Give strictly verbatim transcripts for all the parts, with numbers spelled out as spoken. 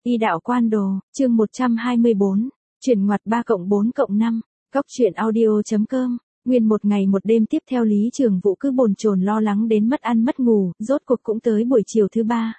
Y đạo quan đồ, chương một trăm hai mươi bốn, chuyển ngoặt ba cộng bốn cộng năm, góc truyện audio.com. Nguyên một ngày một đêm tiếp theo Lý Trường Vũ cứ bồn chồn lo lắng đến mất ăn mất ngủ, rốt cuộc cũng tới buổi chiều thứ ba.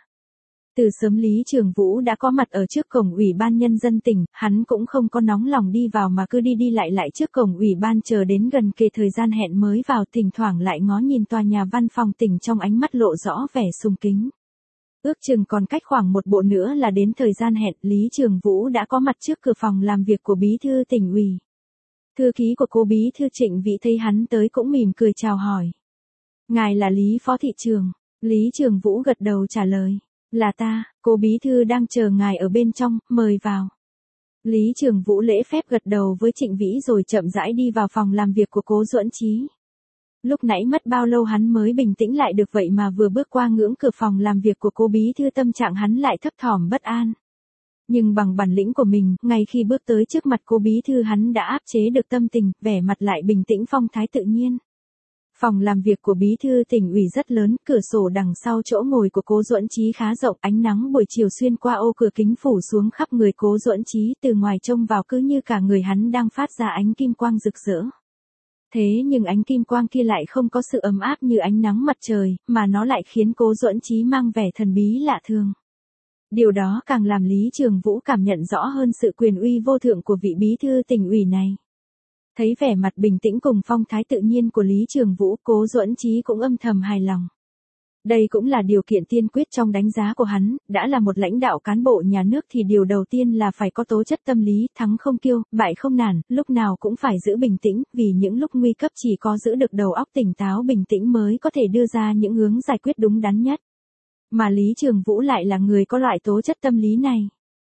Từ sớm Lý Trường Vũ đã có mặt ở trước cổng Ủy ban Nhân dân tỉnh, hắn cũng không có nóng lòng đi vào mà cứ đi đi lại lại trước cổng Ủy ban chờ đến gần kề thời gian hẹn mới vào, thỉnh thoảng lại ngó nhìn tòa nhà văn phòng tỉnh trong ánh mắt lộ rõ vẻ sùng kính. Ước chừng còn cách khoảng một bộ nữa là đến thời gian hẹn, Lý Trường Vũ đã có mặt trước cửa phòng làm việc của Bí thư tỉnh ủy. Thư ký của cô Bí thư Trịnh Vĩ thấy hắn tới cũng mỉm cười chào hỏi. Ngài là Lý Phó Thị Trường. Lý Trường Vũ gật đầu trả lời. Là ta, cô Bí thư đang chờ ngài ở bên trong, mời vào. Lý Trường Vũ lễ phép gật đầu với Trịnh Vĩ rồi chậm rãi đi vào phòng làm việc của cố Duẫn Chí. Lúc nãy mất bao lâu hắn mới bình tĩnh lại được vậy mà vừa bước qua ngưỡng cửa phòng làm việc của cô Bí thư tâm trạng hắn lại thấp thỏm bất an. Nhưng bằng bản lĩnh của mình, ngay khi bước tới trước mặt cô Bí thư hắn đã áp chế được tâm tình, vẻ mặt lại bình tĩnh phong thái tự nhiên. Phòng làm việc của Bí thư tỉnh ủy rất lớn, cửa sổ đằng sau chỗ ngồi của cố Duẫn Chí khá rộng, ánh nắng buổi chiều xuyên qua ô cửa kính phủ xuống khắp người cố Duẫn Chí, từ ngoài trông vào cứ như cả người hắn đang phát ra ánh kim quang rực rỡ. Thế nhưng ánh kim quang kia lại không có sự ấm áp như ánh nắng mặt trời, mà nó lại khiến cố Duẫn Chí mang vẻ thần bí lạ thường. Điều đó càng làm Lý Trường Vũ cảm nhận rõ hơn sự quyền uy vô thượng của vị bí thư tỉnh ủy này. Thấy vẻ mặt bình tĩnh cùng phong thái tự nhiên của Lý Trường Vũ, cố Duẫn Chí cũng âm thầm hài lòng. Đây cũng là điều kiện tiên quyết trong đánh giá của hắn, đã là một lãnh đạo cán bộ nhà nước thì điều đầu tiên là phải có tố chất tâm lý, thắng không kiêu, bại không nản, lúc nào cũng phải giữ bình tĩnh, vì những lúc nguy cấp chỉ có giữ được đầu óc tỉnh táo bình tĩnh mới có thể đưa ra những hướng giải quyết đúng đắn nhất. Mà Lý Trường Vũ lại là người có loại tố chất tâm lý này.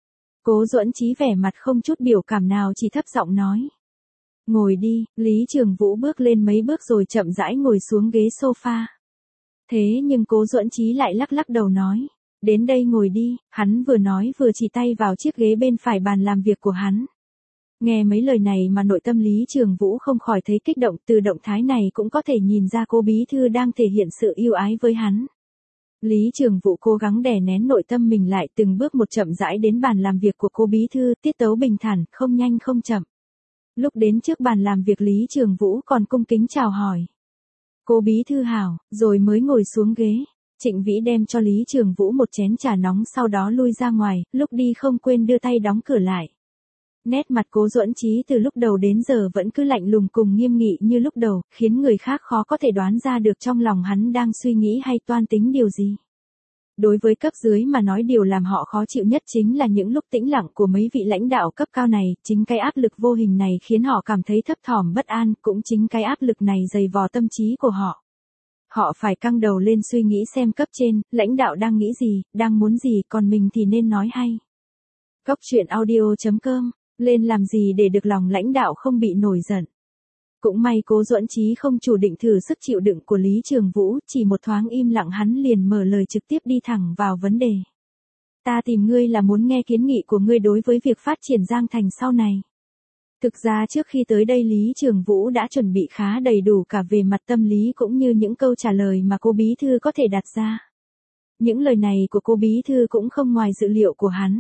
Cố Duẫn Chí vẻ mặt không chút biểu cảm nào chỉ thấp giọng nói. Ngồi đi, Lý Trường Vũ bước lên mấy bước rồi chậm rãi ngồi xuống ghế sofa. Thế nhưng cố Duẫn Chí lại lắc lắc đầu nói, đến đây ngồi đi, hắn vừa nói vừa chỉ tay vào chiếc ghế bên phải bàn làm việc của hắn. Nghe mấy lời này mà nội tâm Lý Trường Vũ không khỏi thấy kích động, từ động thái này cũng có thể nhìn ra cô Bí thư đang thể hiện sự yêu ái với hắn. Lý Trường Vũ cố gắng đè nén nội tâm mình lại, từng bước một chậm rãi đến bàn làm việc của cô Bí thư, tiết tấu bình thản, không nhanh không chậm. Lúc đến trước bàn làm việc Lý Trường Vũ còn cung kính chào hỏi. Cô Bí thư hảo, rồi mới ngồi xuống ghế. Trịnh Vĩ đem cho Lý Trường Vũ một chén trà nóng sau đó lui ra ngoài, lúc đi không quên đưa tay đóng cửa lại. Nét mặt cố Duẫn Chí từ lúc đầu đến giờ vẫn cứ lạnh lùng cùng nghiêm nghị như lúc đầu, khiến người khác khó có thể đoán ra được trong lòng hắn đang suy nghĩ hay toan tính điều gì. Đối với cấp dưới mà nói điều làm họ khó chịu nhất chính là những lúc tĩnh lặng của mấy vị lãnh đạo cấp cao này, chính cái áp lực vô hình này khiến họ cảm thấy thấp thỏm bất an, cũng chính cái áp lực này dày vò tâm trí của họ. Họ phải căng đầu lên suy nghĩ xem cấp trên, lãnh đạo đang nghĩ gì, đang muốn gì, còn mình thì nên nói hay. Góc truyện audio.com, lên làm gì để được lòng lãnh đạo không bị nổi giận. Cũng may cố Duẫn Chí không chủ định thử sức chịu đựng của Lý Trường Vũ, chỉ một thoáng im lặng hắn liền mở lời trực tiếp đi thẳng vào vấn đề. Ta tìm ngươi là muốn nghe kiến nghị của ngươi đối với việc phát triển Giang Thành sau này. Thực ra trước khi tới đây Lý Trường Vũ đã chuẩn bị khá đầy đủ cả về mặt tâm lý cũng như những câu trả lời mà cô Bí thư có thể đặt ra. Những lời này của cô Bí thư cũng không ngoài dự liệu của hắn.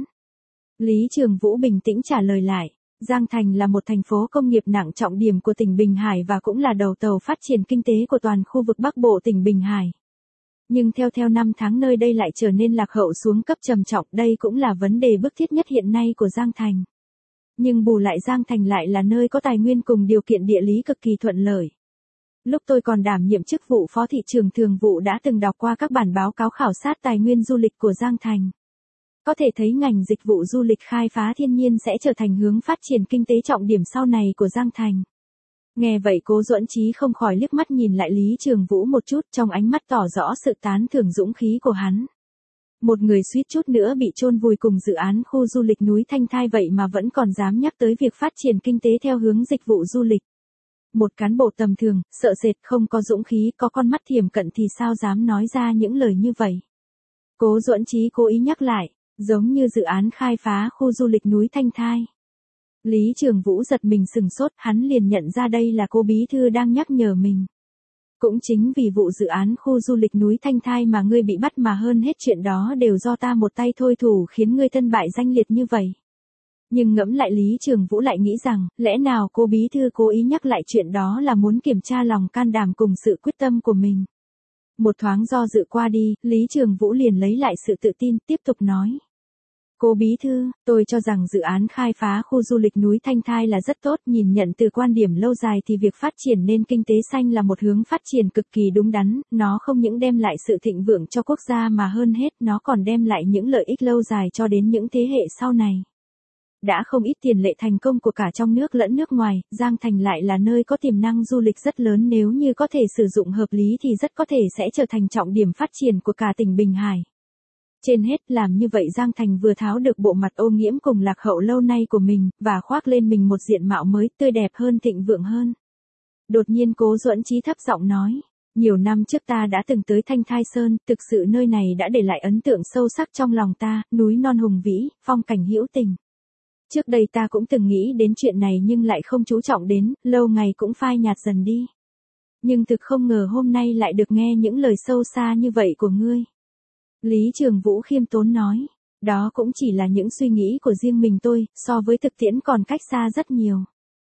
Lý Trường Vũ bình tĩnh trả lời lại. Giang Thành là một thành phố công nghiệp nặng trọng điểm của tỉnh Bình Hải và cũng là đầu tàu phát triển kinh tế của toàn khu vực Bắc Bộ tỉnh Bình Hải. Nhưng theo theo năm tháng nơi đây lại trở nên lạc hậu xuống cấp trầm trọng, đây cũng là vấn đề bức thiết nhất hiện nay của Giang Thành. Nhưng bù lại Giang Thành lại là nơi có tài nguyên cùng điều kiện địa lý cực kỳ thuận lợi. Lúc tôi còn đảm nhiệm chức vụ Phó Thị trưởng Thường vụ đã từng đọc qua các bản báo cáo khảo sát tài nguyên du lịch của Giang Thành. Có thể thấy ngành dịch vụ du lịch khai phá thiên nhiên sẽ trở thành hướng phát triển kinh tế trọng điểm sau này của Giang Thành. Nghe vậy cố Duẫn Chí không khỏi liếc mắt nhìn lại Lý Trường Vũ một chút, trong ánh mắt tỏ rõ sự tán thưởng dũng khí của hắn. Một người suýt chút nữa bị chôn vùi cùng dự án khu du lịch núi Thanh Thai vậy mà vẫn còn dám nhắc tới việc phát triển kinh tế theo hướng dịch vụ du lịch. Một cán bộ tầm thường, sợ sệt, không có dũng khí, có con mắt thiềm cận thì sao dám nói ra những lời như vậy. Cố Duẫn Chí cố ý nhắc lại. Giống như dự án khai phá khu du lịch núi Thanh Thai. Lý Trường Vũ giật mình sừng sốt, hắn liền nhận ra đây là cô Bí thư đang nhắc nhở mình. Cũng chính vì vụ dự án khu du lịch núi Thanh Thai mà ngươi bị bắt mà hơn hết chuyện đó đều do ta một tay thôi thủ khiến ngươi thân bại danh liệt như vậy. Nhưng ngẫm lại Lý Trường Vũ lại nghĩ rằng, lẽ nào cô bí thư cố ý nhắc lại chuyện đó là muốn kiểm tra lòng can đảm cùng sự quyết tâm của mình. Một thoáng do dự qua đi, Lý Trường Vũ liền lấy lại sự tự tin, tiếp tục nói. Cô bí thư, tôi cho rằng dự án khai phá khu du lịch núi Thanh Thai là rất tốt, nhìn nhận từ quan điểm lâu dài thì việc phát triển nên kinh tế xanh là một hướng phát triển cực kỳ đúng đắn, nó không những đem lại sự thịnh vượng cho quốc gia mà hơn hết nó còn đem lại những lợi ích lâu dài cho đến những thế hệ sau này. Đã không ít tiền lệ thành công của cả trong nước lẫn nước ngoài, Giang Thành lại là nơi có tiềm năng du lịch rất lớn, nếu như có thể sử dụng hợp lý thì rất có thể sẽ trở thành trọng điểm phát triển của cả tỉnh Bình Hải. Trên hết làm như vậy Giang Thành vừa tháo được bộ mặt ô nhiễm cùng lạc hậu lâu nay của mình, và khoác lên mình một diện mạo mới tươi đẹp hơn, thịnh vượng hơn. Đột nhiên Cố Duẫn Chí thấp giọng nói, nhiều năm trước ta đã từng tới Thanh Thai Sơn, thực sự nơi này đã để lại ấn tượng sâu sắc trong lòng ta, núi non hùng vĩ, phong cảnh hữu tình. Trước đây ta cũng từng nghĩ đến chuyện này nhưng lại không chú trọng đến, lâu ngày cũng phai nhạt dần đi. Nhưng thực không ngờ hôm nay lại được nghe những lời sâu xa như vậy của ngươi. Lý Trường Vũ khiêm tốn nói, đó cũng chỉ là những suy nghĩ của riêng mình tôi, so với thực tiễn còn cách xa rất nhiều.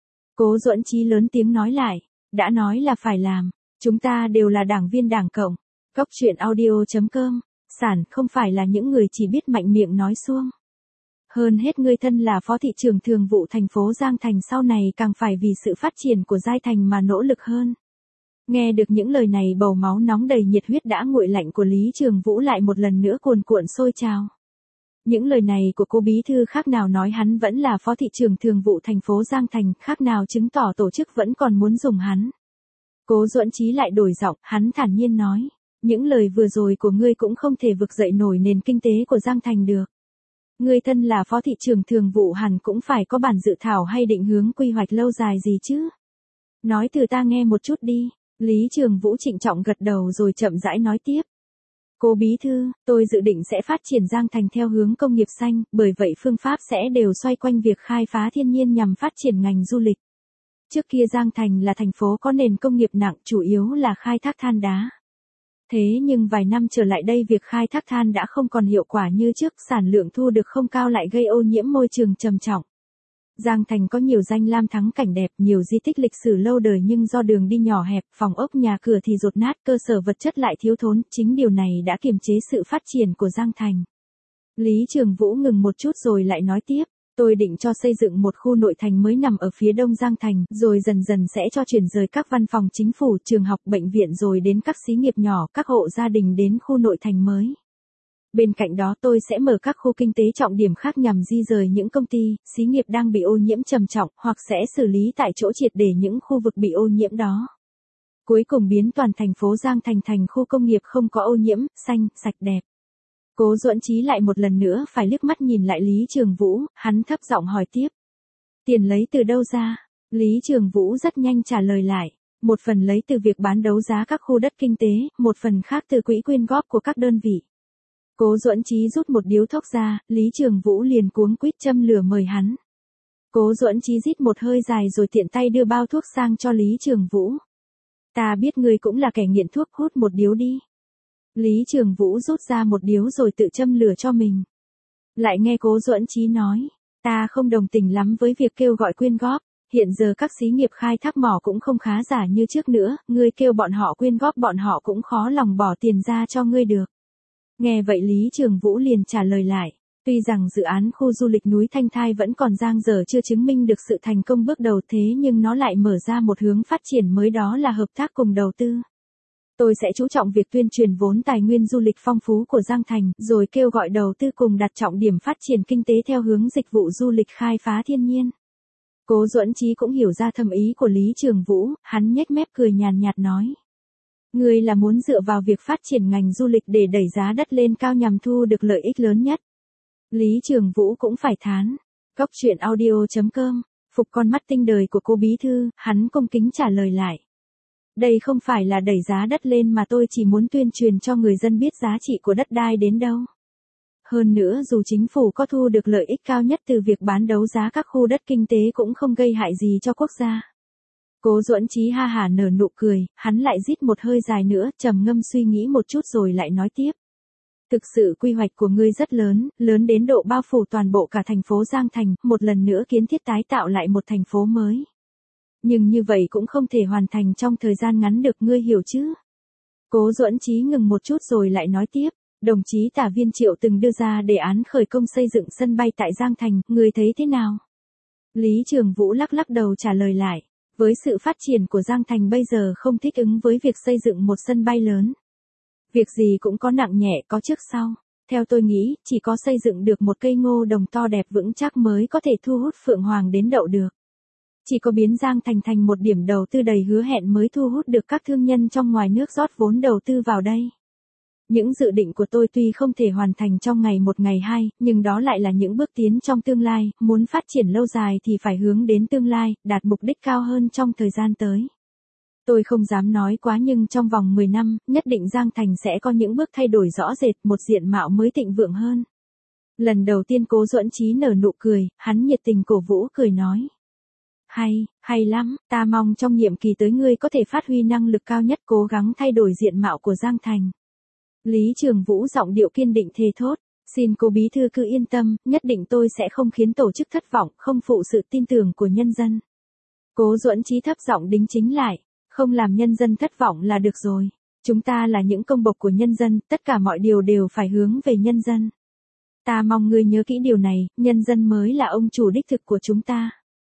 Cố Duẫn Chí lớn tiếng nói lại, đã nói là phải làm, chúng ta đều là đảng viên Đảng Cộng. Cốc truyện audio chấm com, sản không phải là những người chỉ biết mạnh miệng nói suông. Hơn hết ngươi thân là phó thị trưởng thường vụ thành phố Giang Thành sau này càng phải vì sự phát triển của Giai Thành mà nỗ lực hơn. Nghe được những lời này bầu máu nóng đầy nhiệt huyết đã nguội lạnh của Lý Trường Vũ lại một lần nữa cuồn cuộn sôi trào. Những lời này của cô bí thư khác nào nói hắn vẫn là phó thị trưởng thường vụ thành phố Giang Thành, khác nào chứng tỏ tổ chức vẫn còn muốn dùng hắn. Cố Duẫn Chí lại đổi giọng, hắn thản nhiên nói, những lời vừa rồi của ngươi cũng không thể vực dậy nổi nền kinh tế của Giang Thành được. Ngươi thân là phó thị trưởng thường vụ hẳn cũng phải có bản dự thảo hay định hướng quy hoạch lâu dài gì chứ. Nói từ ta nghe một chút đi. Lý Trường Vũ trịnh trọng gật đầu rồi chậm rãi nói tiếp. Cô bí thư, tôi dự định sẽ phát triển Giang Thành theo hướng công nghiệp xanh, bởi vậy phương pháp sẽ đều xoay quanh việc khai phá thiên nhiên nhằm phát triển ngành du lịch. Trước kia Giang Thành là thành phố có nền công nghiệp nặng, chủ yếu là khai thác than đá. Thế nhưng vài năm trở lại đây việc khai thác than đã không còn hiệu quả như trước, sản lượng thu được không cao lại gây ô nhiễm môi trường trầm trọng. Giang Thành có nhiều danh lam thắng cảnh đẹp, nhiều di tích lịch sử lâu đời nhưng do đường đi nhỏ hẹp, phòng ốc nhà cửa thì dột nát, cơ sở vật chất lại thiếu thốn, chính điều này đã kiềm chế sự phát triển của Giang Thành. Lý Trường Vũ ngừng một chút rồi lại nói tiếp, tôi định cho xây dựng một khu nội thành mới nằm ở phía đông Giang Thành, rồi dần dần sẽ cho chuyển rời các văn phòng chính phủ, trường học, bệnh viện rồi đến các xí nghiệp nhỏ, các hộ gia đình đến khu nội thành mới. Bên cạnh đó tôi sẽ mở các khu kinh tế trọng điểm khác nhằm di rời những công ty, xí nghiệp đang bị ô nhiễm trầm trọng, hoặc sẽ xử lý tại chỗ triệt để những khu vực bị ô nhiễm đó. Cuối cùng biến toàn thành phố Giang Thành thành khu công nghiệp không có ô nhiễm, xanh, sạch đẹp. Cố Duẫn Chí lại một lần nữa phải liếc mắt nhìn lại Lý Trường Vũ, hắn thấp giọng hỏi tiếp. Tiền lấy từ đâu ra? Lý Trường Vũ rất nhanh trả lời lại. Một phần lấy từ việc bán đấu giá các khu đất kinh tế, một phần khác từ quỹ quyên góp của các đơn vị. Cố Duẫn Chí rút một điếu thuốc ra, Lý Trường Vũ liền cuống quýt châm lửa mời hắn. Cố Duẫn Chí rít một hơi dài rồi tiện tay đưa bao thuốc sang cho Lý Trường Vũ. Ta biết ngươi cũng là kẻ nghiện thuốc, hút một điếu đi. Lý Trường Vũ rút ra một điếu rồi tự châm lửa cho mình. Lại nghe Cố Duẫn Chí nói, ta không đồng tình lắm với việc kêu gọi quyên góp. Hiện giờ các xí nghiệp khai thác mỏ cũng không khá giả như trước nữa, ngươi kêu bọn họ quyên góp bọn họ cũng khó lòng bỏ tiền ra cho ngươi được. Nghe vậy Lý Trường Vũ liền trả lời lại, tuy rằng dự án khu du lịch núi Thanh Thai vẫn còn dang dở chưa chứng minh được sự thành công bước đầu thế nhưng nó lại mở ra một hướng phát triển mới, đó là hợp tác cùng đầu tư. Tôi sẽ chú trọng việc tuyên truyền vốn tài nguyên du lịch phong phú của Giang Thành, rồi kêu gọi đầu tư cùng đặt trọng điểm phát triển kinh tế theo hướng dịch vụ du lịch khai phá thiên nhiên. Cố Duẫn Chí cũng hiểu ra thâm ý của Lý Trường Vũ, hắn nhếch mép cười nhàn nhạt nói. Ngươi là muốn dựa vào việc phát triển ngành du lịch để đẩy giá đất lên cao nhằm thu được lợi ích lớn nhất. Lý Trường Vũ cũng phải thán. Cốc truyện audio chấm com, phục con mắt tinh đời của cô bí thư, hắn cung kính trả lời lại. Đây không phải là đẩy giá đất lên mà tôi chỉ muốn tuyên truyền cho người dân biết giá trị của đất đai đến đâu. Hơn nữa dù chính phủ có thu được lợi ích cao nhất từ việc bán đấu giá các khu đất kinh tế cũng không gây hại gì cho quốc gia. Cố Duẫn Chí ha hả nở nụ cười, hắn lại rít một hơi dài nữa, trầm ngâm suy nghĩ một chút rồi lại nói tiếp. Thực sự quy hoạch của ngươi rất lớn, lớn đến độ bao phủ toàn bộ cả thành phố Giang Thành, một lần nữa kiến thiết tái tạo lại một thành phố mới. Nhưng như vậy cũng không thể hoàn thành trong thời gian ngắn được, ngươi hiểu chứ? Cố Duẫn Chí ngừng một chút rồi lại nói tiếp, đồng chí Tả Viên Triệu từng đưa ra đề án khởi công xây dựng sân bay tại Giang Thành, ngươi thấy thế nào? Lý Trường Vũ lắc lắc đầu trả lời lại, với sự phát triển của Giang Thành bây giờ không thích ứng với việc xây dựng một sân bay lớn. Việc gì cũng có nặng nhẹ, có trước sau. Theo tôi nghĩ, chỉ có xây dựng được một cây ngô đồng to đẹp vững chắc mới có thể thu hút Phượng Hoàng đến đậu được. Chỉ có biến Giang Thành thành một điểm đầu tư đầy hứa hẹn mới thu hút được các thương nhân trong ngoài nước rót vốn đầu tư vào đây. Những dự định của tôi tuy không thể hoàn thành trong ngày một ngày hai, nhưng đó lại là những bước tiến trong tương lai, muốn phát triển lâu dài thì phải hướng đến tương lai, đạt mục đích cao hơn trong thời gian tới. Tôi không dám nói quá nhưng trong vòng mười năm, nhất định Giang Thành sẽ có những bước thay đổi rõ rệt, một diện mạo mới thịnh vượng hơn. Lần đầu tiên Cố Duẫn Chí nở nụ cười, hắn nhiệt tình cổ vũ cười nói. Hay, hay lắm, ta mong trong nhiệm kỳ tới ngươi có thể phát huy năng lực cao nhất, cố gắng thay đổi diện mạo của Giang Thành. Lý Trường Vũ giọng điệu kiên định thề thốt, xin Cố bí thư cứ yên tâm, nhất định tôi sẽ không khiến tổ chức thất vọng, không phụ sự tin tưởng của nhân dân. Cố Duẫn Chí thấp giọng đính chính lại, không làm nhân dân thất vọng là được rồi. Chúng ta là những công bộc của nhân dân, tất cả mọi điều đều phải hướng về nhân dân. Ta mong ngươi nhớ kỹ điều này, nhân dân mới là ông chủ đích thực của chúng ta.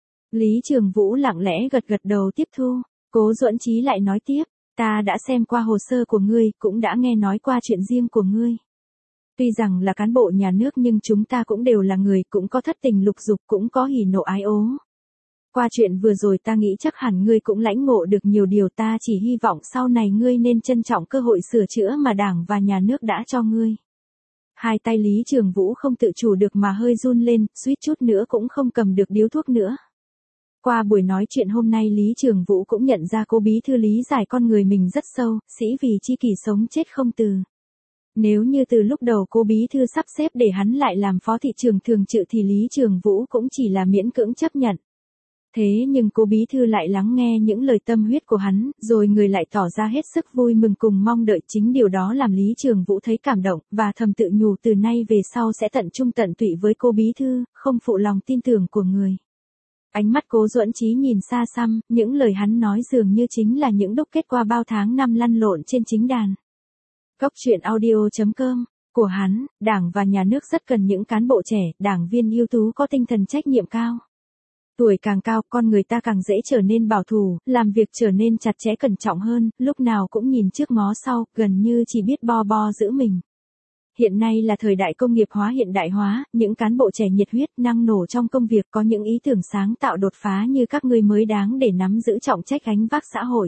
Lý Trường Vũ lặng lẽ gật gật đầu tiếp thu, Cố Duẫn Chí lại nói tiếp, ta đã xem qua hồ sơ của ngươi, cũng đã nghe nói qua chuyện riêng của ngươi. Tuy rằng là cán bộ nhà nước nhưng chúng ta cũng đều là người, cũng có thất tình lục dục, cũng có hỉ nộ ái ố. Qua chuyện vừa rồi ta nghĩ chắc hẳn ngươi cũng lãnh ngộ được nhiều điều, ta chỉ hy vọng sau này ngươi nên trân trọng cơ hội sửa chữa mà Đảng và nhà nước đã cho ngươi. Hai tay Lý Trường Vũ không tự chủ được mà hơi run lên, suýt chút nữa cũng không cầm được điếu thuốc nữa. Qua buổi nói chuyện hôm nay Lý Trường Vũ cũng nhận ra Cố bí thư lý giải con người mình rất sâu, sĩ vì chi kỷ sống chết không từ. Nếu như từ lúc đầu Cố bí thư sắp xếp để hắn lại làm phó thị trưởng thường trực thì Lý Trường Vũ cũng chỉ là miễn cưỡng chấp nhận. Thế nhưng Cố bí thư lại lắng nghe những lời tâm huyết của hắn, rồi người lại tỏ ra hết sức vui mừng cùng mong đợi, chính điều đó làm Lý Trường Vũ thấy cảm động, và thầm tự nhủ từ nay về sau sẽ tận trung tận tụy với Cố bí thư, không phụ lòng tin tưởng của người. Ánh mắt Cố Duẫn Chí nhìn xa xăm, những lời hắn nói dường như chính là những đúc kết qua bao tháng năm lăn lộn trên chính đàn. Cốc truyện audio chấm com của hắn, Đảng và nhà nước rất cần những cán bộ trẻ, đảng viên ưu tú có tinh thần trách nhiệm cao. Tuổi càng cao, con người ta càng dễ trở nên bảo thủ, làm việc trở nên chặt chẽ cẩn trọng hơn, lúc nào cũng nhìn trước ngó sau, gần như chỉ biết bo bo giữ mình. Hiện nay là thời đại công nghiệp hóa hiện đại hóa, những cán bộ trẻ nhiệt huyết, năng nổ trong công việc, có những ý tưởng sáng tạo đột phá như các ngươi mới đáng để nắm giữ trọng trách gánh vác xã hội.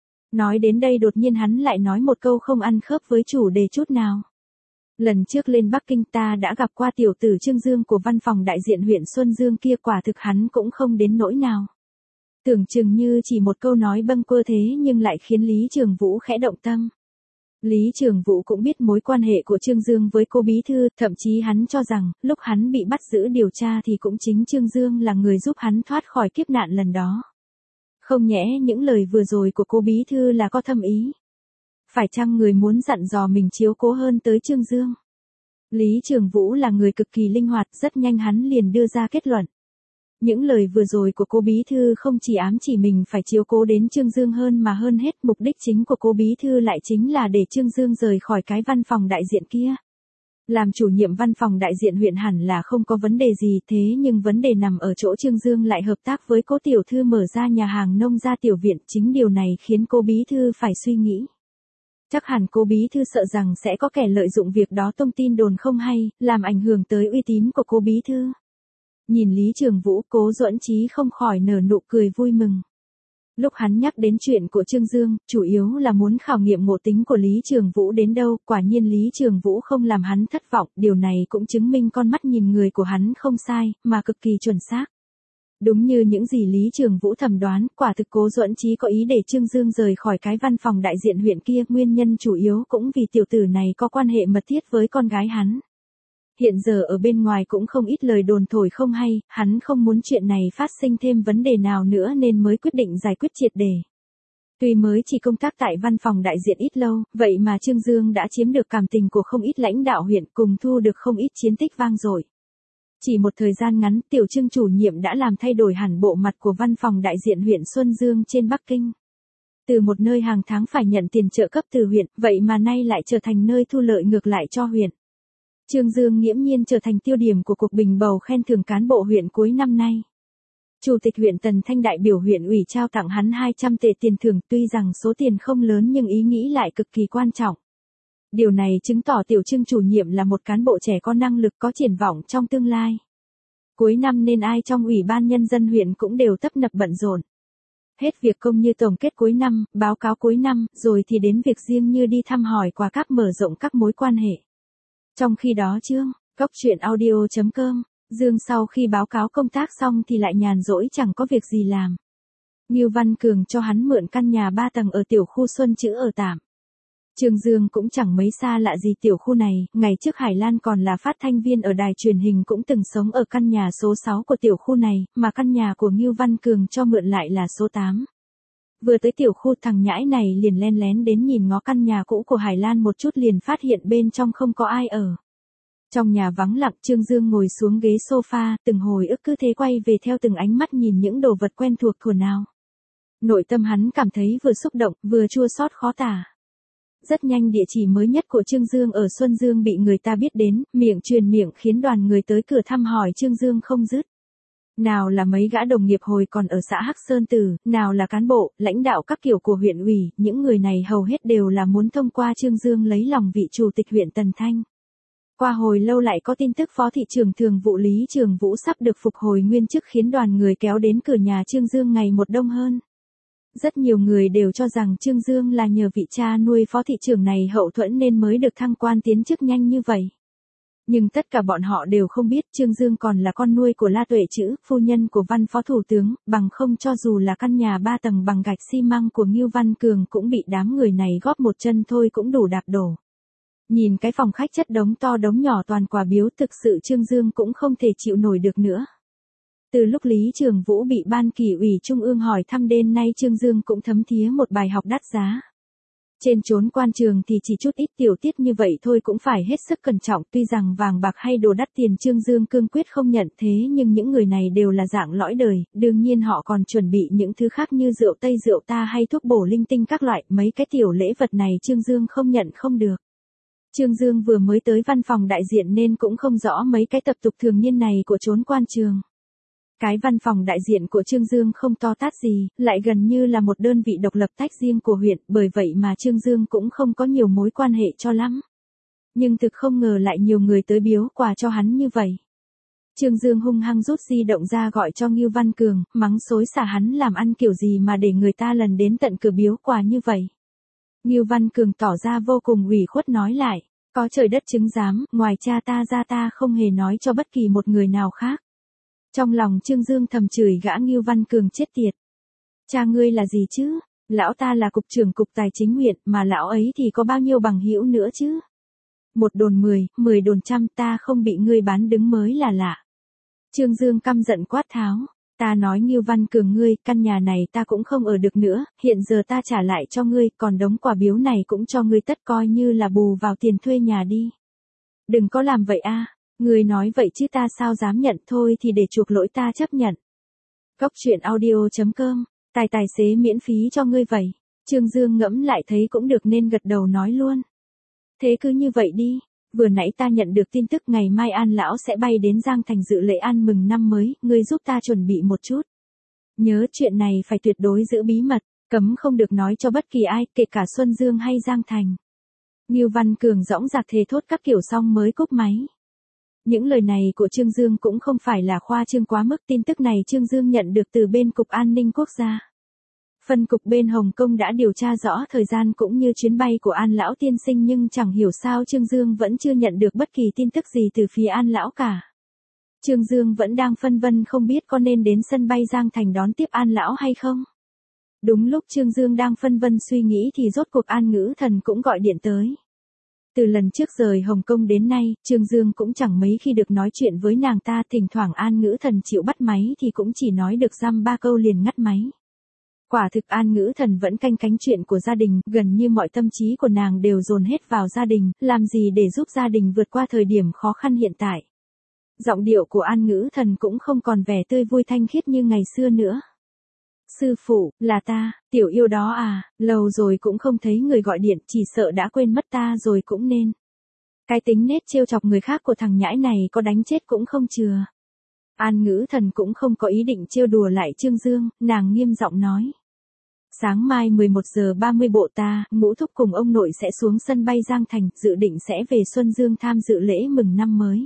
Nói đến đây đột nhiên hắn lại nói một câu không ăn khớp với chủ đề chút nào. Lần trước lên Bắc Kinh ta đã gặp qua tiểu tử Trương Dương của văn phòng đại diện huyện Xuân Dương kia, quả thực hắn cũng không đến nỗi nào. Tưởng chừng như chỉ một câu nói bâng quơ thế nhưng lại khiến Lý Trường Vũ khẽ động tâm. Lý Trường Vũ cũng biết mối quan hệ của Trương Dương với Cố bí thư, thậm chí hắn cho rằng, lúc hắn bị bắt giữ điều tra thì cũng chính Trương Dương là người giúp hắn thoát khỏi kiếp nạn lần đó. Không nhẽ những lời vừa rồi của Cố bí thư là có thâm ý? Phải chăng người muốn dặn dò mình chiếu cố hơn tới Trương Dương? Lý Trường Vũ là người cực kỳ linh hoạt, rất nhanh hắn liền đưa ra kết luận. Những lời vừa rồi của Cố bí thư không chỉ ám chỉ mình phải chiếu cố đến Trương Dương hơn mà hơn hết mục đích chính của Cố bí thư lại chính là để Trương Dương rời khỏi cái văn phòng đại diện kia. Làm chủ nhiệm văn phòng đại diện huyện hẳn là không có vấn đề gì, thế nhưng vấn đề nằm ở chỗ Trương Dương lại hợp tác với Cố tiểu thư mở ra nhà hàng nông gia tiểu viện, chính điều này khiến Cố bí thư phải suy nghĩ. Chắc hẳn Cố bí thư sợ rằng sẽ có kẻ lợi dụng việc đó tung tin đồn không hay, làm ảnh hưởng tới uy tín của Cố bí thư. Nhìn Lý Trường Vũ, Cố Duẫn Chí không khỏi nở nụ cười vui mừng. Lúc hắn nhắc đến chuyện của Trương Dương, chủ yếu là muốn khảo nghiệm ngộ tính của Lý Trường Vũ đến đâu, quả nhiên Lý Trường Vũ không làm hắn thất vọng, điều này cũng chứng minh con mắt nhìn người của hắn không sai, mà cực kỳ chuẩn xác. Đúng như những gì Lý Trường Vũ thẩm đoán, quả thực Cố Duẫn Chí có ý để Trương Dương rời khỏi cái văn phòng đại diện huyện kia, nguyên nhân chủ yếu cũng vì tiểu tử này có quan hệ mật thiết với con gái hắn. Hiện giờ ở bên ngoài cũng không ít lời đồn thổi không hay, hắn không muốn chuyện này phát sinh thêm vấn đề nào nữa nên mới quyết định giải quyết triệt để. Tuy mới chỉ công tác tại văn phòng đại diện ít lâu, vậy mà Trương Dương đã chiếm được cảm tình của không ít lãnh đạo huyện cùng thu được không ít chiến tích vang dội. Chỉ một thời gian ngắn, tiểu Trương chủ nhiệm đã làm thay đổi hẳn bộ mặt của văn phòng đại diện huyện Xuân Dương trên Bắc Kinh. Từ một nơi hàng tháng phải nhận tiền trợ cấp từ huyện, vậy mà nay lại trở thành nơi thu lợi ngược lại cho huyện. Trương Dương nghiễm nhiên trở thành tiêu điểm của cuộc bình bầu khen thưởng cán bộ huyện cuối năm nay. Chủ tịch huyện Tần Thanh đại biểu huyện ủy trao tặng hắn hai trăm tệ tiền thưởng, tuy rằng số tiền không lớn nhưng ý nghĩ lại cực kỳ quan trọng. Điều này chứng tỏ tiểu Trương chủ nhiệm là một cán bộ trẻ có năng lực có triển vọng trong tương lai. Cuối năm nên ai trong ủy ban nhân dân huyện cũng đều tấp nập bận rộn. Hết việc công như tổng kết cuối năm, báo cáo cuối năm, rồi thì đến việc riêng như đi thăm hỏi quà cáp mở rộng các mối quan hệ. Trong khi đó Trương, góc chuyện audio chấm com, Dương sau khi báo cáo công tác xong thì lại nhàn rỗi chẳng có việc gì làm. Ngưu Văn Cường cho hắn mượn căn nhà ba tầng ở tiểu khu Xuân Chữ ở tạm. Trương Dương cũng chẳng mấy xa lạ gì tiểu khu này, ngày trước Hải Lan còn là phát thanh viên ở đài truyền hình cũng từng sống ở căn nhà số sáu của tiểu khu này, mà căn nhà của Ngưu Văn Cường cho mượn lại là số tám. Vừa tới tiểu khu thằng nhãi này liền len lén đến nhìn ngó căn nhà cũ của Hải Lan một chút liền phát hiện bên trong không có ai ở. Trong nhà vắng lặng, Trương Dương ngồi xuống ghế sofa, từng hồi ức cứ thế quay về theo từng ánh mắt nhìn những đồ vật quen thuộc của nào. Nội tâm hắn cảm thấy vừa xúc động, vừa chua xót khó tả. Rất nhanh địa chỉ mới nhất của Trương Dương ở Xuân Dương bị người ta biết đến, miệng truyền miệng khiến đoàn người tới cửa thăm hỏi Trương Dương không dứt. Nào là mấy gã đồng nghiệp hồi còn ở xã Hắc Sơn Tử, nào là cán bộ, lãnh đạo các kiểu của huyện ủy, những người này hầu hết đều là muốn thông qua Trương Dương lấy lòng vị chủ tịch huyện Tần Thanh. Qua hồi lâu lại có tin tức phó thị trưởng thường vụ Lý Trường Vũ sắp được phục hồi nguyên chức khiến đoàn người kéo đến cửa nhà Trương Dương ngày một đông hơn. Rất nhiều người đều cho rằng Trương Dương là nhờ vị cha nuôi phó thị trưởng này hậu thuẫn nên mới được thăng quan tiến chức nhanh như vậy. Nhưng tất cả bọn họ đều không biết Trương Dương còn là con nuôi của La Tuệ Trữ, phu nhân của văn phó thủ tướng, bằng không cho dù là căn nhà ba tầng bằng gạch xi măng của Ngưu Văn Cường cũng bị đám người này góp một chân thôi cũng đủ đạp đổ. Nhìn cái phòng khách chất đống to đống nhỏ toàn quà biếu thực sự Trương Dương cũng không thể chịu nổi được nữa. Từ lúc Lý Trường Vũ bị Ban Kỷ ủy Trung ương hỏi thăm đến nay Trương Dương cũng thấm thía một bài học đắt giá. Trên chốn quan trường thì chỉ chút ít tiểu tiết như vậy thôi cũng phải hết sức cẩn trọng, tuy rằng vàng bạc hay đồ đắt tiền Trương Dương cương quyết không nhận thế nhưng những người này đều là dạng lõi đời, đương nhiên họ còn chuẩn bị những thứ khác như rượu Tây rượu ta hay thuốc bổ linh tinh các loại, mấy cái tiểu lễ vật này Trương Dương không nhận không được. Trương Dương vừa mới tới văn phòng đại diện nên cũng không rõ mấy cái tập tục thường niên này của chốn quan trường. Cái văn phòng đại diện của Trương Dương không to tát gì, lại gần như là một đơn vị độc lập tách riêng của huyện, bởi vậy mà Trương Dương cũng không có nhiều mối quan hệ cho lắm. Nhưng thực không ngờ lại nhiều người tới biếu quà cho hắn như vậy. Trương Dương hung hăng rút di động ra gọi cho Ngưu Văn Cường, mắng xối xả hắn làm ăn kiểu gì mà để người ta lần đến tận cửa biếu quà như vậy. Ngưu Văn Cường tỏ ra vô cùng ủy khuất nói lại, có trời đất chứng giám, ngoài cha ta ra ta không hề nói cho bất kỳ một người nào khác. Trong lòng Trương Dương thầm chửi gã Ngưu Văn Cường chết tiệt. Cha ngươi là gì chứ? Lão ta là cục trưởng cục tài chính huyện, mà lão ấy thì có bao nhiêu bằng hữu nữa chứ? Một đồn mười, mười đồn trăm, ta không bị ngươi bán đứng mới là lạ. Trương Dương căm giận quát tháo. Ta nói Ngưu Văn Cường ngươi, căn nhà này ta cũng không ở được nữa, hiện giờ ta trả lại cho ngươi, còn đống quà biếu này cũng cho ngươi tất coi như là bù vào tiền thuê nhà đi. Đừng có làm vậy a. Người nói vậy chứ ta sao dám nhận, thôi thì để chuộc lỗi ta chấp nhận. Góc chuyện audio chấm com, tài tài xế miễn phí cho ngươi vậy. Trương Dương ngẫm lại thấy cũng được nên gật đầu nói luôn. Thế cứ như vậy đi, vừa nãy ta nhận được tin tức ngày mai An lão sẽ bay đến Giang Thành dự lễ ăn mừng năm mới, ngươi giúp ta chuẩn bị một chút. Nhớ chuyện này phải tuyệt đối giữ bí mật, cấm không được nói cho bất kỳ ai, kể cả Xuân Dương hay Giang Thành. Ngưu Văn Cường dõng dạc thề thốt các kiểu xong mới cúp máy. Những lời này của Trương Dương cũng không phải là khoa trương quá mức, tin tức này Trương Dương nhận được từ bên Cục An ninh Quốc gia. Phân cục bên Hồng Kông đã điều tra rõ thời gian cũng như chuyến bay của An lão tiên sinh nhưng chẳng hiểu sao Trương Dương vẫn chưa nhận được bất kỳ tin tức gì từ phía An lão cả. Trương Dương vẫn đang phân vân không biết có nên đến sân bay Giang Thành đón tiếp An lão hay không. Đúng lúc Trương Dương đang phân vân suy nghĩ thì rốt cuộc An Ngữ Thần cũng gọi điện tới. Từ lần trước rời Hồng Kông đến nay, Trương Dương cũng chẳng mấy khi được nói chuyện với nàng ta, thỉnh thoảng An Ngữ Thần chịu bắt máy thì cũng chỉ nói được dăm ba câu liền ngắt máy. Quả thực An Ngữ Thần vẫn canh cánh chuyện của gia đình, gần như mọi tâm trí của nàng đều dồn hết vào gia đình, làm gì để giúp gia đình vượt qua thời điểm khó khăn hiện tại. Giọng điệu của An Ngữ Thần cũng không còn vẻ tươi vui thanh khiết như ngày xưa nữa. Sư phụ, là ta, tiểu yêu đó à, lâu rồi cũng không thấy người gọi điện, chỉ sợ đã quên mất ta rồi cũng nên. Cái tính nết trêu chọc người khác của thằng nhãi này có đánh chết cũng không chừa. An Ngữ Thần cũng không có ý định trêu đùa lại Trương Dương, nàng nghiêm giọng nói. Sáng mai mười một giờ ba mươi bộ ta, Ngũ Thúc cùng ông nội sẽ xuống sân bay Giang Thành, dự định sẽ về Xuân Dương tham dự lễ mừng năm mới.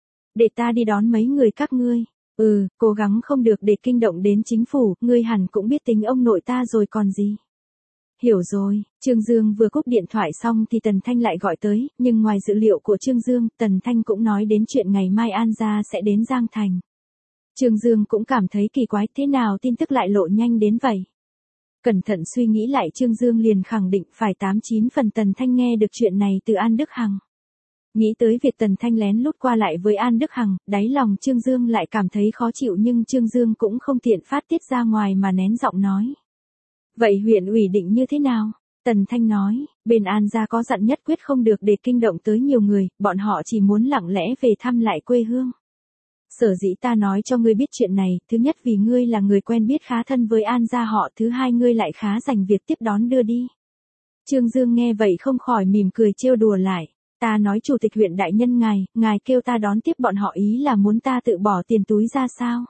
Để ta đi đón mấy người các ngươi. Ừ, cố gắng không được để kinh động đến chính phủ, ngươi hẳn cũng biết tính ông nội ta rồi còn gì. Hiểu rồi, Trương Dương vừa cúp điện thoại xong thì Tần Thanh lại gọi tới, nhưng ngoài dữ liệu của Trương Dương, Tần Thanh cũng nói đến chuyện ngày mai An gia sẽ đến Giang Thành. Trương Dương cũng cảm thấy kỳ quái, thế nào tin tức lại lộ nhanh đến vậy. Cẩn thận suy nghĩ lại Trương Dương liền khẳng định phải tám chín phần Tần Thanh nghe được chuyện này từ An Đức Hằng. Nghĩ tới việc Tần Thanh lén lút qua lại với An Đức Hằng, đáy lòng Trương Dương lại cảm thấy khó chịu, nhưng Trương Dương cũng không tiện phát tiết ra ngoài mà nén giọng nói. Vậy huyện ủy định như thế nào? Tần Thanh nói, bên An gia có dặn nhất quyết không được để kinh động tới nhiều người, bọn họ chỉ muốn lặng lẽ về thăm lại quê hương. Sở dĩ ta nói cho ngươi biết chuyện này, thứ nhất vì ngươi là người quen biết khá thân với An gia họ, thứ hai ngươi lại khá dành việc tiếp đón đưa đi. Trương Dương nghe vậy không khỏi mỉm cười trêu đùa lại. Ta nói chủ tịch huyện đại nhân ngài, ngài kêu ta đón tiếp bọn họ ý là muốn ta tự bỏ tiền túi ra sao?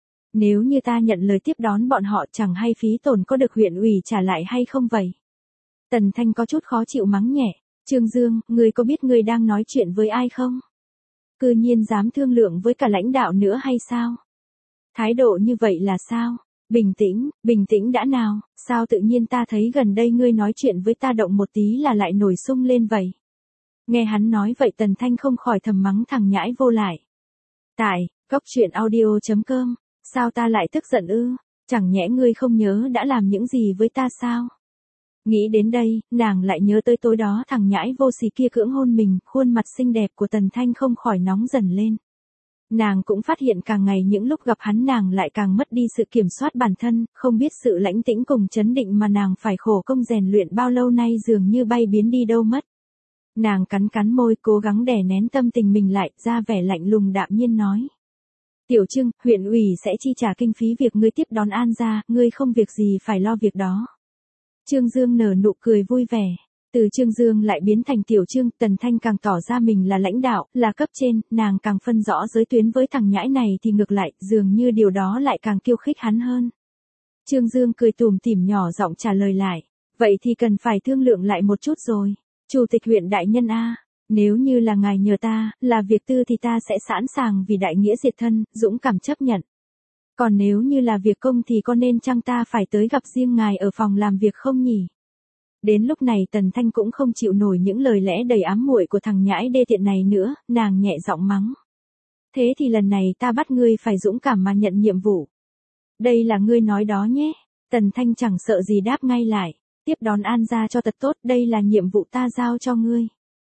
Nếu như ta nhận lời tiếp đón bọn họ chẳng hay phí tổn có được huyện ủy trả lại hay không vậy? Tần Thanh có chút khó chịu mắng nhẹ. Trương Dương, ngươi có biết ngươi đang nói chuyện với ai không? Cư nhiên dám thương lượng với cả lãnh đạo nữa hay sao? Thái độ như vậy là sao? Bình tĩnh, bình tĩnh đã nào, sao tự nhiên ta thấy gần đây ngươi nói chuyện với ta động một tí là lại nổi sung lên vậy? Nghe hắn nói vậy Tần Thanh không khỏi thầm mắng thằng nhãi vô lại. Tại, góc truyện audio chấm com, sao ta lại tức giận ư, chẳng nhẽ ngươi không nhớ đã làm những gì với ta sao? Nghĩ đến đây, nàng lại nhớ tới tối đó thằng nhãi vô sỉ kia cưỡng hôn mình, khuôn mặt xinh đẹp của Tần Thanh không khỏi nóng dần lên. Nàng cũng phát hiện càng ngày những lúc gặp hắn nàng lại càng mất đi sự kiểm soát bản thân, không biết sự lãnh tĩnh cùng chấn định mà nàng phải khổ công rèn luyện bao lâu nay dường như bay biến đi đâu mất. Nàng cắn cắn môi cố gắng đè nén tâm tình mình lại, ra vẻ lạnh lùng đạm nhiên nói. Tiểu Trương, huyện ủy sẽ chi trả kinh phí việc ngươi tiếp đón An gia, ngươi không việc gì phải lo việc đó. Trương Dương nở nụ cười vui vẻ. Từ Trương Dương lại biến thành Tiểu Trương, Tần Thanh càng tỏ ra mình là lãnh đạo, là cấp trên, nàng càng phân rõ giới tuyến với thằng nhãi này thì ngược lại, dường như điều đó lại càng khiêu khích hắn hơn. Trương Dương cười tủm tỉm nhỏ giọng trả lời lại. Vậy thì cần phải thương lượng lại một chút rồi. Chủ tịch huyện đại nhân a, nếu như là ngài nhờ ta, là việc tư thì ta sẽ sẵn sàng vì đại nghĩa diệt thân, dũng cảm chấp nhận. Còn nếu như là việc công thì có nên chăng ta phải tới gặp riêng ngài ở phòng làm việc không nhỉ? Đến lúc này Tần Thanh cũng không chịu nổi những lời lẽ đầy ám muội của thằng nhãi đê tiện này nữa, nàng nhẹ giọng mắng. Thế thì lần này ta bắt ngươi phải dũng cảm mà nhận nhiệm vụ. Đây là ngươi nói đó nhé. Tần Thanh chẳng sợ gì đáp ngay lại. Tiếp đón An gia cho thật tốt, đây là nhiệm vụ ta giao cho ngươi.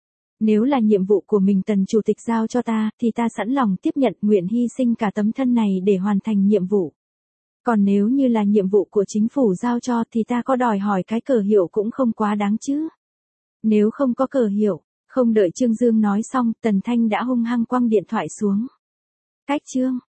Nếu là nhiệm vụ của mình Tần chủ tịch giao cho ta, thì ta sẵn lòng tiếp nhận, nguyện hy sinh cả tấm thân này để hoàn thành nhiệm vụ. Còn nếu như là nhiệm vụ của chính phủ giao cho thì ta có đòi hỏi cái cờ hiệu cũng không quá đáng chứ. Nếu không có cờ hiệu, không đợi Trương Dương nói xong, Tần Thanh đã hung hăng quăng điện thoại xuống. Cách chương.